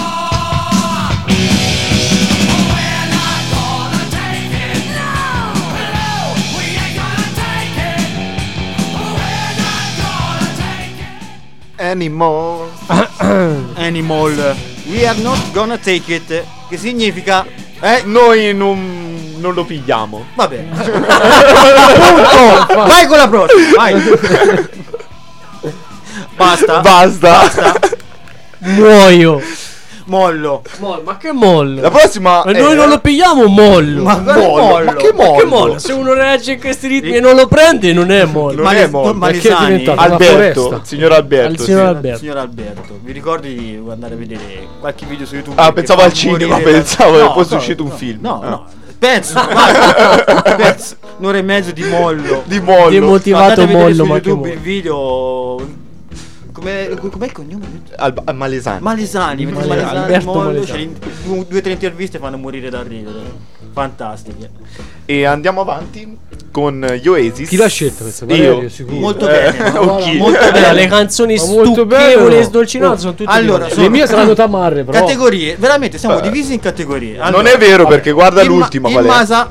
We're not gonna take it. No, no, we ain't gonna take it. We're not gonna take it. Animal. Animal. We are not gonna take it. Che significa? Eh? Noi non, non lo pigliamo. Va bene. Vai con la prossima. Vai. Basta. Basta. muoio. Mollo. Mollo, ma che mollo? La prossima E è- noi non lo pigliamo mollo. Ma quale mollo. mollo? Ma che Ma che mollo? mollo? Se uno regge in questi ritmi e non lo prende, non è mollo. Non Male- è mollo. non Perché è Malesani. diventato- Alberto, Una foresta. il signor Alberto. Al signor sì. Alberto. Signor Alberto, vi ricordi di andare a vedere qualche video su YouTube? Ah, che pensavo fa al cinema, morire da- pensavo che No, fosse no, uscito un no, film. No, Ah. no. Penso, guarda, penso, un'ora e mezzo di mollo. Di mollo. Demotivato Andate a vedere mollo, su ma che YouTube mollo. il video. Com'è, com'è il cognome? Al- al Malesani. Malesani, vedete Male- Malesani, Alberto mollo, Malesani. c'è l'in- due o tre interviste fanno morire da ridere. Fantastiche. E andiamo avanti con gli Oasis. Chi l'ha scelta questa? Io. Valerio, sicuro. Molto Eh, bene. ok. Molto Allora, bene. le canzoni Ma molto stucchevoli bello. e sdolcinate Oh. sono tutte Allora, di- sono- Le mie saranno tamarre, però. Categorie, veramente siamo Eh. divisi in categorie. Non è vero, perché guarda il ma- l'ultima il qual è. Masa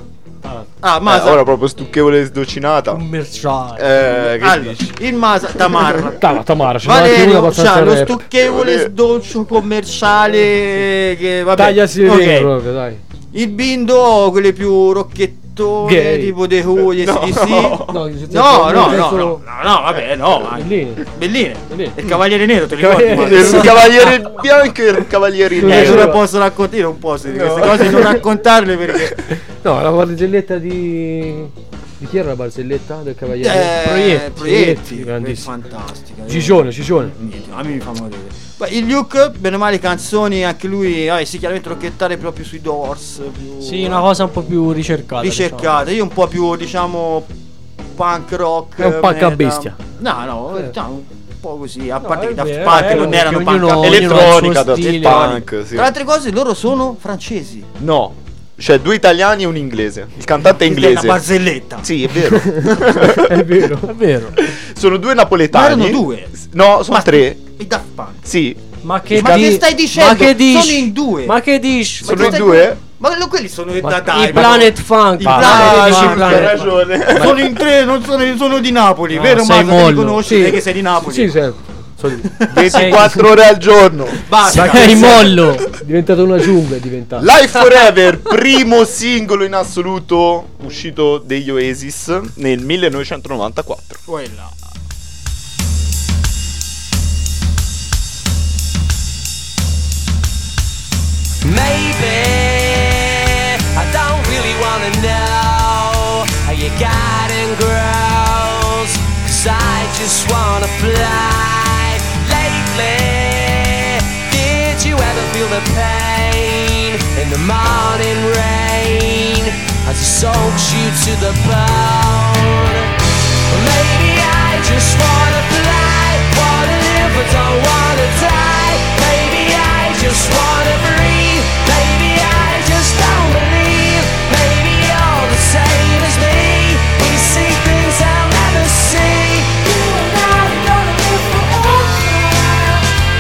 Ah, Eh, Masa. ora proprio stucchevole sdolcinata. Commerciale. Eh, che Allora, dici? il Masa Tamar. Tama, Tamara, ce n'è anche una Valerio abbastanza c'ha lo rap. stucchevole sdolcio commerciale che vabbè. Tagliasi le ok. vene proprio, dai. Il Bindo, quelle più rocchettone, Gay. tipo The Who, gli No. S D C. No, No, no, no, no, no, no, vabbè, no. Belline. Belline. Belline. Il Cavaliere Nero, te lo ricordi? Cavaliere Mario? Il cavaliere bianco e il cavaliere Non Eh, nero. io so. non posso raccontare, io non posso di queste No. cose, non raccontarle perché No, la barzelletta di... Di chi era la barzelletta del cavaliere? eh, Proietti, proietti, grandissimo. fantastica. Ciccione, Ciccione. Niente, a me mi fa morire. Beh, il Luke, bene o male canzoni, anche lui, vabbè, sì, chiaramente rocchettare proprio sui Doors, più Sì, una cosa un po' più ricercata. ricercata. Io un po' più, diciamo, punk rock. È un punk a metal. bestia. No, no, Eh. diciamo, un po' così, a No, parte è che Daft vero, Punk è non vero, erano che punk ognuno- a ognuno ha il Elettronica, suo Daft stile. Punk, sì. Tra le altre cose, loro sono francesi. No, cioè due italiani e un inglese. Il cantante è Questa è una inglese. barzelletta. Sì, è vero. È vero. È vero. Sono due napoletani. Ma erano due. No, sono Ma- tre. I Daft Punk. Sì. Ma che, Ma di- che stai dicendo? Ma che dici? Sono in due. Ma che dici? Sono che in stai- due? Ma lo- quelli sono i Ma- da dai, I ma- Planet Funk. I Ah, Planet sì, Funk. i Planet hai Funk. ragione. Sono in tre, non sono, sono di Napoli, No, vero? sei Ma ti mollo. conosci, Sì. sai che sei di Napoli. Sì, sì. So di- ventiquattro ore al giorno. Basta. Sei mollo. È diventato una giungla, è diventato. Life Forever, primo singolo in assoluto uscito degli Oasis nel millenovecentonovantaquattro. Quella. Maybe I don't really wanna know how you got in girls, 'cause I just wanna fly. Lately, did you ever feel the pain in the morning rain as it soaks you to the bone? Well, maybe I just wanna fly, wanna live but don't wanna die. Maybe I just wanna breathe, maybe I just don't believe. Maybe you're the same as me, we see things I'll never see. You and I are gonna live forever.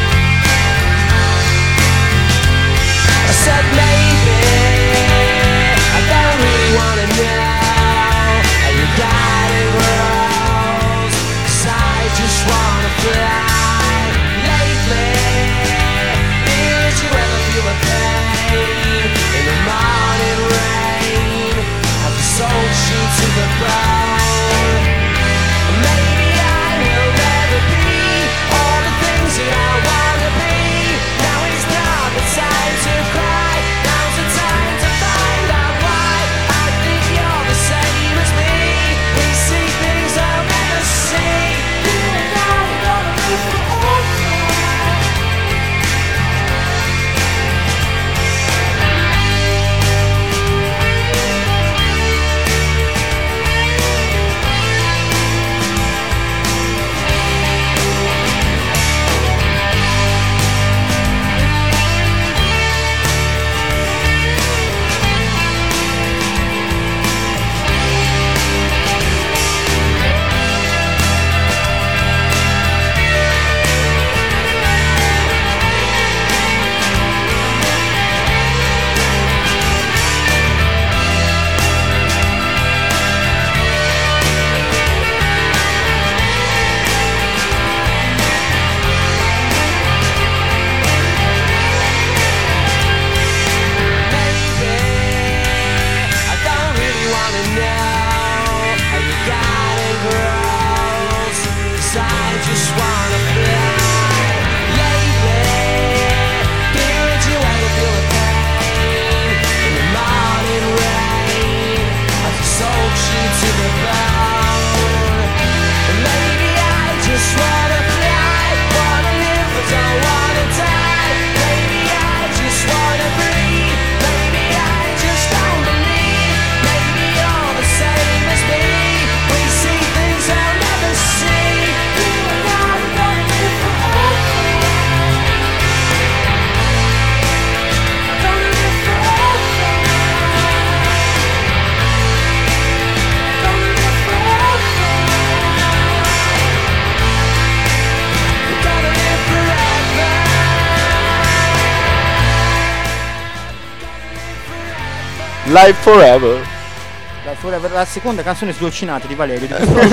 I said maybe I don't really wanna know how you got it rose, 'cause I just wanna fly. Lately, did you ever feel the pain in the morning rain as the soul shoots to the bone? Maybe I will never be all the things that I wanna be. Now is not the time to cry, now's the time to find out why. I think you're the same as me, we see things I'll never see. You and I are gonna live forever. I don't really wanna know how you got it grows, 'cause I just wanna fly. Lately, did you ever feel the pain in the morning rain as it soaks you to the bone? Maybe I just wanna fly, wanna live but don't wanna die. Maybe I just wanna breathe, maybe I just don't believe. Maybe you're the same as me, we see things I'll never see. You and I are gonna live forever. Gonna live forever. Gonna live forever. We're gonna live forever. Live Forever. La, sua- la seconda canzone sdolcinata di Valerio di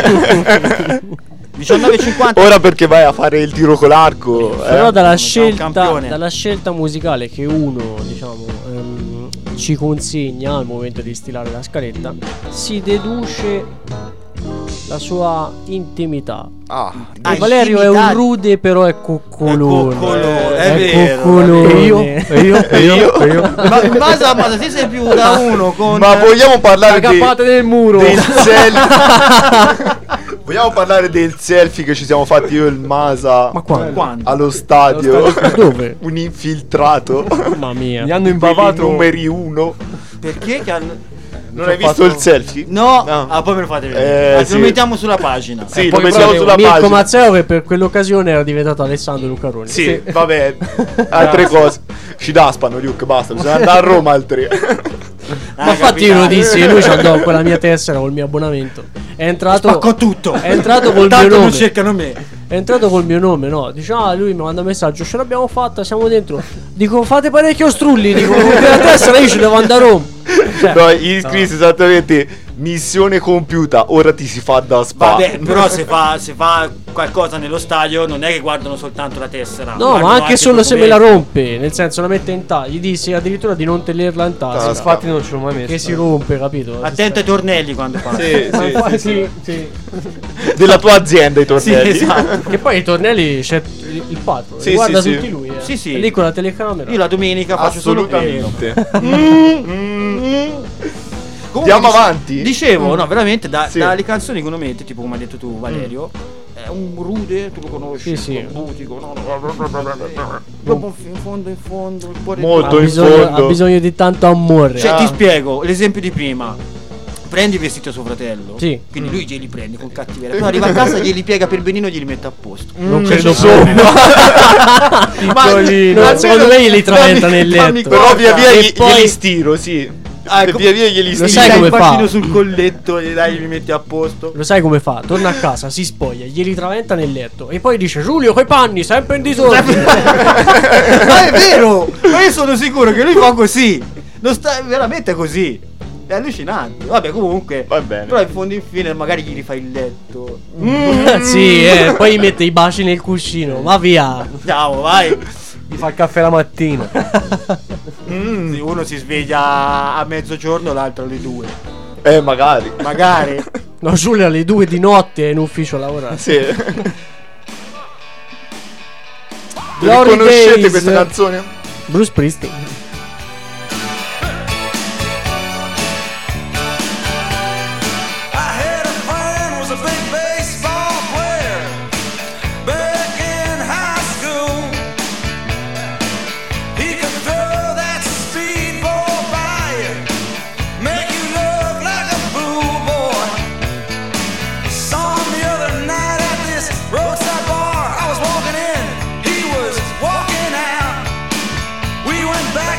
diciannove e cinquanta. Ora perché vai a fare il tiro con l'arco. Però eh? dalla un scelta, campione. dalla scelta musicale che uno, diciamo, ehm, ci consegna al momento di stilare la scaletta, si deduce la sua intimità. Ah, Ah, Valerio è intimità. un rude, però è coccolone. È coccolone, è vero, coccolone. E io? E io? E io? E io? Ma in base a Masa, ti sei più da uno con. Ma vogliamo parlare dei, Cappate nel muro. del selfie? Vogliamo parlare del selfie che ci siamo fatti io e il Masa Ma quando? Quando? allo stadio? Dove? Un infiltrato. Mamma mia. Mi hanno Quelli imbavato. numeri uno. Perché che hanno. Non hai ho visto fatto- il selfie? No, No. ah, poi me lo fate Eh, vedere. Ah, sì. Lo mettiamo sulla pagina. Sì, E lo poi mettiamo proprio sulla Mirko pagina. Mazzeo che per quell'occasione era diventato Alessandro Lucaroni. Sì, vabbè, altre cose. Ci daspano, Luke, basta. Bisogna andare a Roma al tre. Ah, Ma infatti io lo capitano. dissi, lui ci andò con la mia tessera, col mio abbonamento. È entrato. Spaccò tutto. È entrato col mio Tanto non nome. cercano me. È entrato col mio nome, no? Dice, ah, lui mi manda un messaggio, ce l'abbiamo fatta, siamo dentro. Dico, fate parecchio strulli, dico, con la tessera io ci devo andare a Roma. Cioè, No, gli scrisse esattamente missione compiuta, ora ti si fa da spa. Vabbè, però se fa, se fa qualcosa nello stadio non è che guardano soltanto la tessera. no, guardano ma anche solo i se me la documenti. rompe, nel senso la mette in tasca. Gli dissi addirittura di non tenerla in tasca. Tasca. Infatti non ce l'ho mai messo. Che si rompe, capito? Attento ai tornelli quando fa. Sì, Ma sì, infatti, sì, sì, sì. della tua azienda i Sì, tornelli. esatto. Che poi i tornelli c'è il, il patro, Sì, li guarda sì, tutti sì. lui. Eh. Sì, sì. E lì con la telecamera. Io la domenica faccio solo quello. Assolutamente. Comunque, Andiamo dice- avanti? Dicevo, no, veramente da, Sì. dalle canzoni che uno mette, tipo come hai detto tu, Valerio, è un rude, tu lo conosci, Sì, sì. un butico, no, proprio in fondo, in fondo, il cuore Molto ha, in bisogno, fondo. ha bisogno di tanto amore. Cioè, Ah. ti spiego l'esempio di prima. Prendi i vestiti a suo fratello, Sì. quindi lui glieli prende con cattiveria. Poi arriva a casa, glieli piega per benino e glieli mette a posto. non Mm, credo insomma. Piccolino. Ma- Secondo me glieli traventa nel Fammi- letto. Però via via E gli, poi- glieli stiro, sì. Ah, E ecco- via via glieli Lo stiro. sai Dai come il fa? bacino sul colletto, gli dai, li metti a posto. Lo sai come fa? Torna a casa, si spoglia, glieli traventa nel letto e poi dice Giulio coi panni, sempre in disordine. Ma è vero! Ma io sono sicuro che lui fa così. Non sta veramente così. È allucinante. Vabbè, comunque. Va bene. Però in fondo in fine magari gli rifai il letto. Sì, eh, poi gli mette i baci nel cuscino, ma via. Andiamo, vai. Mi fa il caffè la mattina. Sì, uno si sveglia a mezzogiorno, l'altro alle due. Eh, magari. Magari. No, Giulio alle due di notte è in ufficio a lavorare. Sì. Glory Conoscete Days. questa canzone? Bruce Springsteen. I had a friend was a big baseball player back in high school. He could throw that speedball by you, make you look like a fool, boy. Saw him the other night at this roadside bar. I was walking in, he was walking out. We went back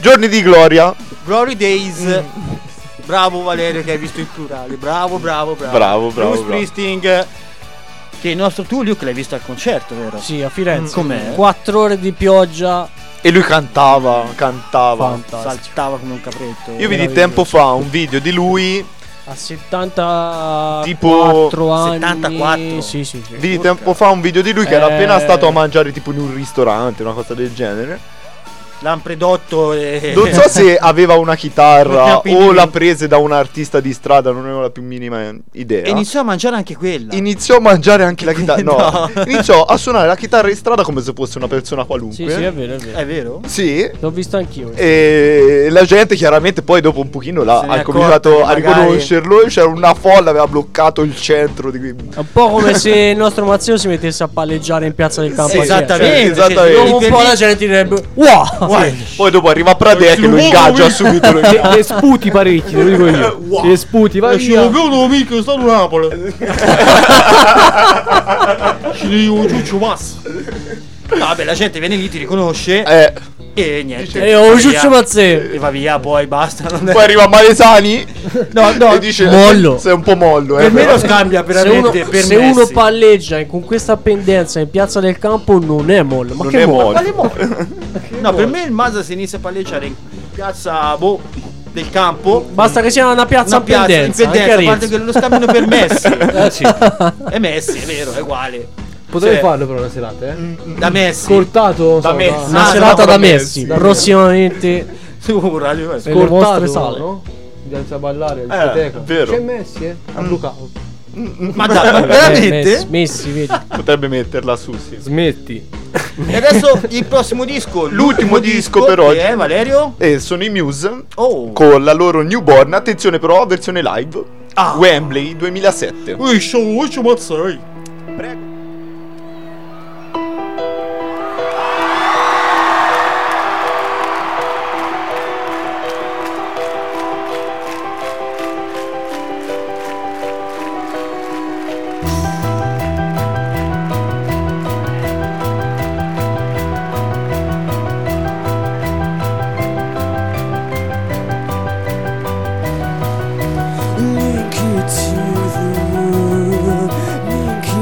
Giorni di gloria. Glory Days. Bravo Valerio che hai visto il plurale. Bravo, bravo, bravo. Bravo, bravo, Bruce bravo. Springsteen, che è il nostro Tullio, che l'hai visto al concerto, vero? Sì, a Firenze. Com'è? Quattro ore di pioggia. E lui cantava, cantava. Fantastico. Saltava come un capretto. Io vidi tempo fa un video di lui. A settantaquattro Tipo anni. settantaquattro. Sì, sì, sì. Vidi tempo fa un video di lui che era Eh. appena stato a mangiare tipo in un ristorante, una cosa del genere. Lampredotto e... Non so se aveva una chitarra Quindi- o l'ha presa da un artista di strada, non ne ho la più minima idea. E iniziò a mangiare anche quella. Iniziò a mangiare anche la chitarra. No, No. iniziò a suonare la chitarra in strada come se fosse una persona qualunque. Sì, sì, è vero, è vero. È vero? Sì. L'ho visto anch'io. E la gente chiaramente poi dopo un pochino l'ha, Se ne ha è cominciato accorta a che magari- riconoscerlo. E c'era una folla, aveva bloccato il centro di qui. È un po' come se il nostro Mazzeo si mettesse a palleggiare in piazza del campo. Sì, esattamente. Sì, Cioè, esattamente. lì Un per po' lì- la gente direbbe wow! Poi dopo arriva Pradè che lo ingaggia subito. Lo Le, ingaggia. le sputi parecchi, te lo dico io. Le sputi, vai via. amico, sta a Napoli. Ci dico Ciuccio Massa. No, vabbè, la gente viene lì, ti riconosce Eh, e niente. E oh, va Ciuccio via. Mazzeo! E va via, poi basta. Non è... poi arriva Malesani No, no, e dice mollo. sei un po' mollo. Eh, per me però. lo scambia Se uno, veramente per se Messi. uno palleggia con questa pendenza in piazza del campo non è mollo. Ma Non che è mollo? mollo. Quale mollo? No, per me il Mazza se inizia a palleggiare in piazza boh, del campo. Basta che sia una piazza Una piazza in in pendenza, anche a pendenza, a parte Arezzo. che lo scambiano per Messi. Eh sì. È Messi, è vero, è uguale. Potrei Cioè, farlo però una serata, eh. Da Messi. Scortato Da so, Messi. Una Ah, serata no, da da Messi. Messi. Prossimamente Su Radio Messi. nelle vostre Scortato, sale. no? Andiamo a ballare Eh, alla discoteca. vero. C'è Messi, eh? A Blue Ma dai, ma Eh, veramente? Messi, Messi, vedi. Potrebbe metterla su, sì. Smetti. E adesso il prossimo disco, L'ultimo disco per che oggi. è Valerio? E sono i Muse Oh. con la loro Newborn. Attenzione però, versione live. Ah. Wembley duemilasette. Ui, show, ui, mazzai. Link you to the world, link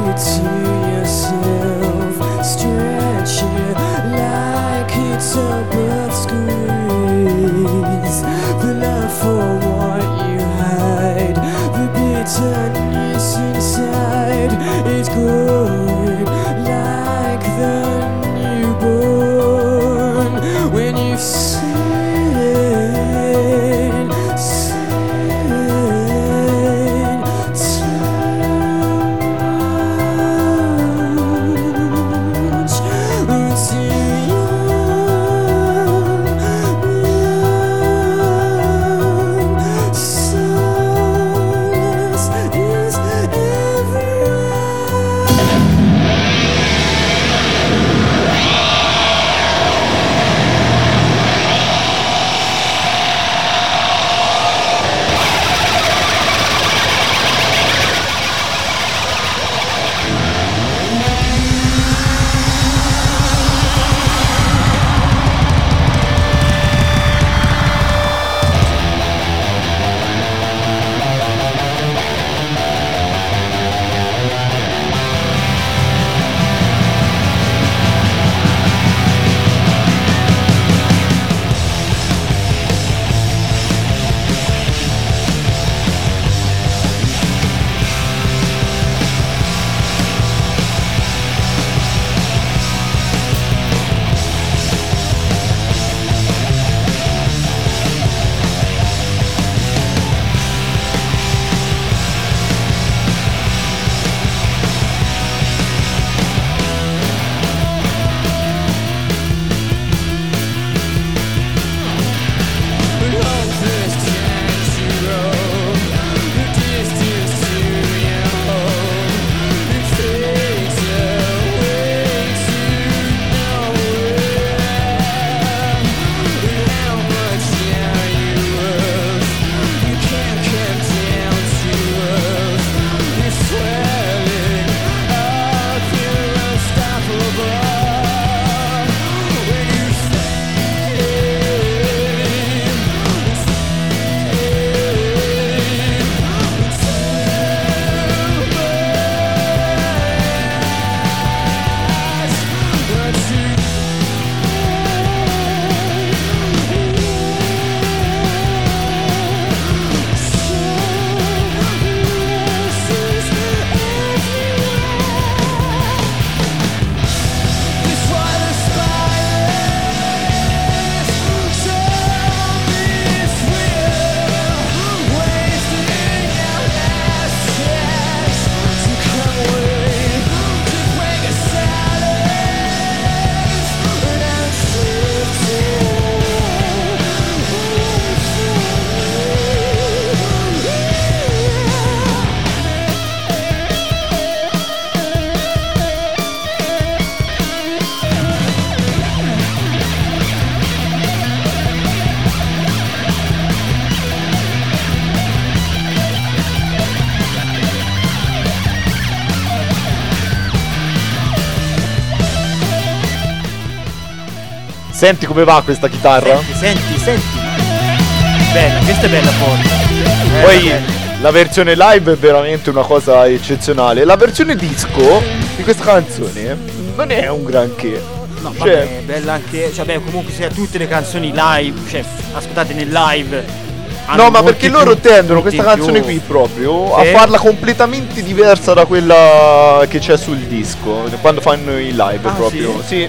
Senti come va questa chitarra? Senti, senti, senti. Bella, questa è bella forte. Bella, Poi bella. la versione live è veramente una cosa eccezionale. La versione disco di questa canzone non è un granché. No, Cioè- vabbè, bella anche. Cioè, beh, comunque sia tutte le canzoni live, cioè, ascoltate nel live. hanno No, ma molti perché più loro tendono punti questa in canzone più. qui proprio Sì. a farla completamente diversa da quella che c'è sul disco quando fanno i live Ah, proprio. Sì.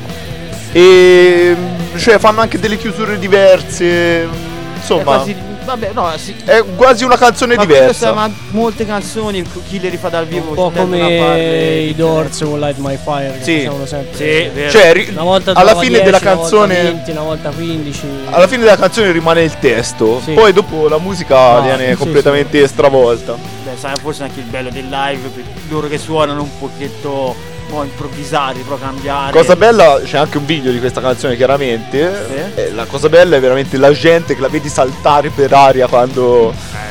E cioè fanno anche delle chiusure diverse. È Insomma, quasi, vabbè, no, sì. è quasi una canzone Ma quello diversa. sa, ma molte canzoni chi le rifà dal vivo Un po' ci tendono a come farle i Doors con Light My Fire che Sì. facevano sempre. Sì, vero. Cioè, ri- Una volta alla durava fine dieci, della una volta canzone venti, una volta quindici. alla fine della canzone rimane il testo, Sì. poi dopo la musica No, viene sì, completamente stravolta. Beh, sai, forse anche il bello del live, per loro che suonano un pochetto un po' improvvisati, però cambiare. Cosa bella, c'è anche un video di questa canzone chiaramente. Sì. E la cosa bella è veramente la gente che la vedi saltare per aria quando,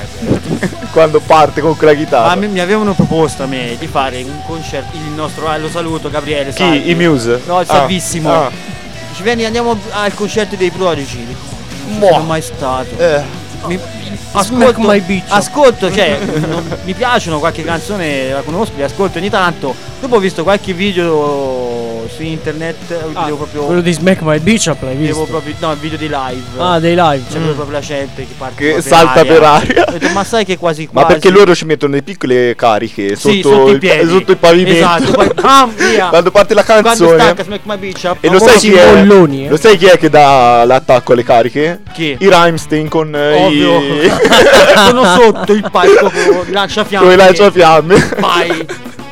quando parte con quella chitarra. Ma mi, mi avevano proposto a me di fare un concerto, il nostro, ah, lo saluto Gabriele. Chi? salve. I Muse? No, il Ah, salvissimo. ah. Ci vieni, andiamo al concerto dei Prodigy. Non Mo. sono mai stato. Eh. Mi, Smack my bitch. ascolto, cioè, non- mi piacciono qualche canzone, la conosco, li ascolto ogni tanto. Dopo ho visto qualche video su internet, Ah, vedevo proprio. quello di Smack My Bitch Up l'hai vedevo visto? proprio no, il video di live. Ah, dei live. C'è Mm. proprio la gente che parte Che proprio salta in per aria. Ho detto, ma sai che quasi Ma quasi. perché loro ci mettono le piccole cariche sotto, Sì, sotto i il, piedi. sotto il pavimento. Esatto, poi bam, via. Quando parte la Quando canzone. stacca Smack My Bitch Up. E lo ancora sai, si chi è, bolloni, eh. lo sai chi è che dà l'attacco alle cariche? Chi? I Rammstein con eh, Ovvio. i Sono sotto il palco con lanciafiamme. con i lanciafiamme. Vai.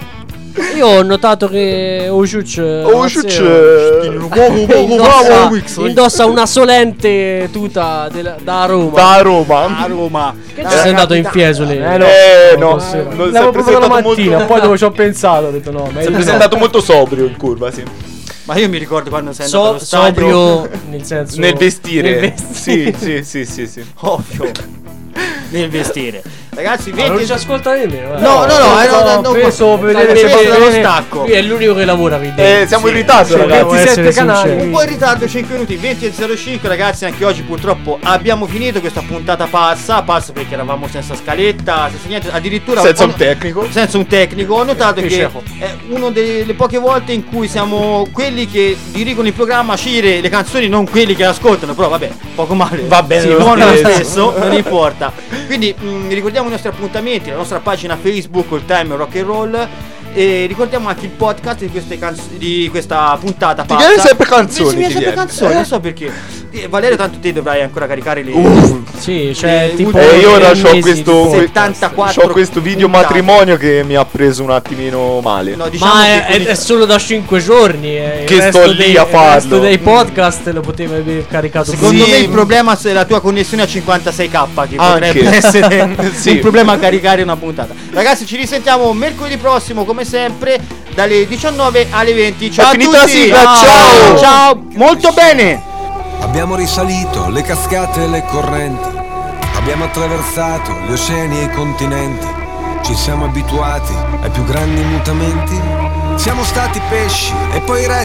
Io ho notato che Ojuc Ojuc, Mazzeo, eh, indossa, Wix. indossa una solente tuta della- da Roma. da A Roma. Roma. Che ci sei andato in Fiesole? Eh, no. Eh no, Non non si è L'avevo proprio la presentato mattina, molto. poi dove ci ho pensato ho detto no, meglio Sempre no. sei andato molto sobrio in curva, sì. Ma io mi ricordo quando sei andato So- allo stadio. sobrio nel senso Nel vestire. nel vestire. Sì, sì, sì, sì, sì. Ovvio. Nel vestire. Ragazzi, Ma non venti ci ascolta nemmeno. eh. No, no, no, eh, no, no, no, ho preso per vedere L'hai se preso va dallo bene. stacco. Lui è l'unico che lavora qui Eh, dentro. siamo Sì, in ritardo, sì, ragazzi. Devo essere ventisette canali. sincero. Un po' in ritardo, cinque minuti, venti e zero cinque, ragazzi, anche oggi purtroppo abbiamo finito questa puntata passa, passa perché eravamo senza scaletta, senza niente, addirittura Senza ho- un tecnico. senza un tecnico. Ho notato Che che scemo. è una delle poche volte in cui siamo quelli che dirigono il programma a scegliere le canzoni, non quelli che ascoltano, però vabbè, poco male. Va bene sì, lo buono lo stesso. stesso, non importa. Quindi mh, ricordiamo i nostri appuntamenti, la nostra pagina Facebook, il Time Rock and Roll. E ricordiamo anche il podcast di, queste canz- di questa puntata. Ti viene sempre canzoni, Sì, mi viene ti sempre viene. canzoni, non so perché. Eh, Valerio, tanto te dovrai ancora caricare le. Sì, cioè Eh, tipo E io ora tre c'ho mesi questo, di- settantaquattro c'ho questo video puntate. matrimonio che mi ha preso un attimino male. No, diciamo Ma che è, con i- è solo da cinque giorni eh. Il Che sto resto lì dei- a farlo. Il resto dei podcast lo potevi aver caricato Secondo Sì. me il problema è la tua connessione a cinquantasei k, che Anche. potrebbe essere Sì. un problema a caricare una puntata. Ragazzi, ci risentiamo mercoledì prossimo come sempre dalle diciannove alle venti. Ciao È a finita la tutti. sigla, ciao. Ciao, molto bene. Abbiamo risalito le cascate e le correnti, abbiamo attraversato gli oceani e i continenti, ci siamo abituati ai più grandi mutamenti, siamo stati pesci e poi re